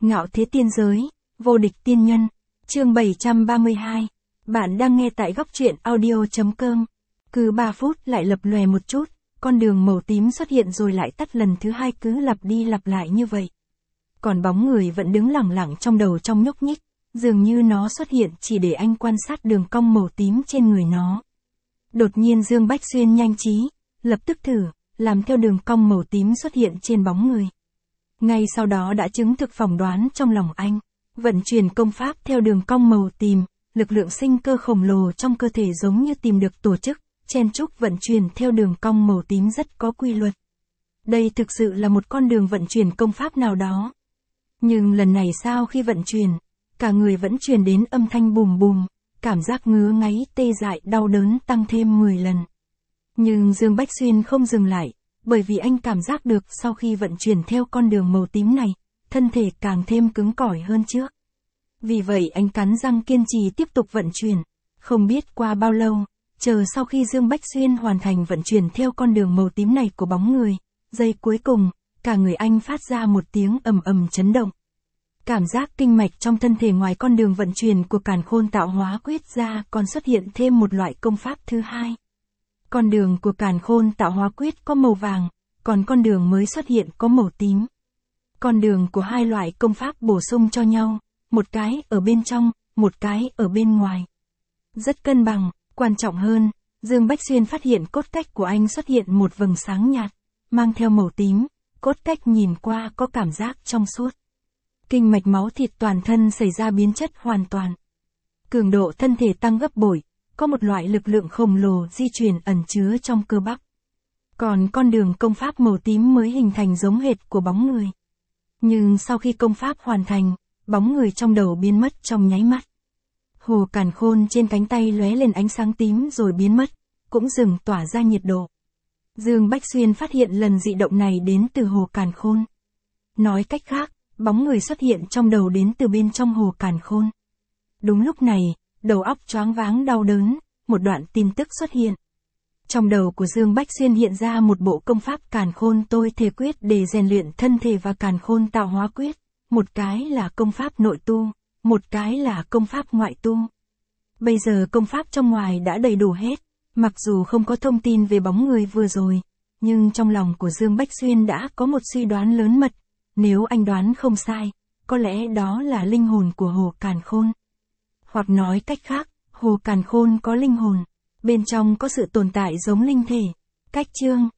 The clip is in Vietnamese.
Ngạo thế tiên giới, vô địch tiên nhân, chương 732. Bạn đang nghe tại góc truyện audio.com. Cứ 3 phút lại lập lòe một chút, con đường màu tím xuất hiện rồi lại tắt lần thứ hai, cứ lặp đi lặp lại như vậy. Còn bóng người vẫn đứng lẳng lặng trong đầu trong nhúc nhích, dường như nó xuất hiện chỉ để anh quan sát đường cong màu tím trên người nó. Đột nhiên Dương Bách Xuyên nhanh trí, lập tức thử, làm theo đường cong màu tím xuất hiện trên bóng người. Ngay sau đó đã chứng thực phỏng đoán trong lòng anh, vận chuyển công pháp theo đường cong màu tím, lực lượng sinh cơ khổng lồ trong cơ thể giống như tìm được tổ chức, chen chúc vận chuyển theo đường cong màu tím rất có quy luật. Đây thực sự là một con đường vận chuyển công pháp nào đó. Nhưng lần này sau khi vận chuyển, cả người vẫn truyền đến âm thanh bùm bùm, cảm giác ngứa ngáy tê dại đau đớn tăng thêm 10 lần. Nhưng Dương Bách Xuyên không dừng lại, bởi vì anh cảm giác được sau khi vận chuyển theo con đường màu tím này, thân thể càng thêm cứng cỏi hơn trước. Vì vậy anh cắn răng kiên trì tiếp tục vận chuyển. Không biết qua bao lâu, chờ sau khi Dương Bách Xuyên hoàn thành vận chuyển theo con đường màu tím này của bóng người, giây cuối cùng, cả người anh phát ra một tiếng ầm ầm chấn động. Cảm giác kinh mạch trong thân thể ngoài con đường vận chuyển của Càn Khôn Tạo Hóa Quyết ra còn xuất hiện thêm một loại công pháp thứ hai. Con đường của Càn Khôn Tạo Hóa Quyết có màu vàng, còn con đường mới xuất hiện có màu tím. Con đường của hai loại công pháp bổ sung cho nhau, một cái ở bên trong, một cái ở bên ngoài. Rất cân bằng, quan trọng hơn, Dương Bách Xuyên phát hiện cốt cách của anh xuất hiện một vầng sáng nhạt, mang theo màu tím, cốt cách nhìn qua có cảm giác trong suốt. Kinh mạch máu thịt toàn thân xảy ra biến chất hoàn toàn. Cường độ thân thể tăng gấp bội, có một loại lực lượng khổng lồ di chuyển ẩn chứa trong cơ bắp. Còn con đường công pháp màu tím mới hình thành giống hệt của bóng người. Nhưng sau khi công pháp hoàn thành, bóng người trong đầu biến mất trong nháy mắt. Hồ càn khôn trên cánh tay lóe lên ánh sáng tím rồi biến mất, cũng dừng tỏa ra nhiệt độ. Dương Bách Xuyên phát hiện lần dị động này đến từ hồ càn khôn. Nói cách khác, bóng người xuất hiện trong đầu đến từ bên trong hồ càn khôn. Đúng lúc này, đầu óc choáng váng đau đớn, một đoạn tin tức xuất hiện. Trong đầu của Dương Bách Xuyên hiện ra một bộ công pháp Càn Khôn Tôi Thể Quyết để rèn luyện thân thể và Càn Khôn Tạo Hóa Quyết. Một cái là công pháp nội tu, một cái là công pháp ngoại tu. Bây giờ công pháp trong ngoài đã đầy đủ hết, mặc dù không có thông tin về bóng người vừa rồi, nhưng trong lòng của Dương Bách Xuyên đã có một suy đoán lớn mật. Nếu anh đoán không sai, có lẽ đó là linh hồn của hồ càn khôn. Hoặc nói cách khác, hồ càn khôn có linh hồn, bên trong có sự tồn tại giống linh thể. Cách chương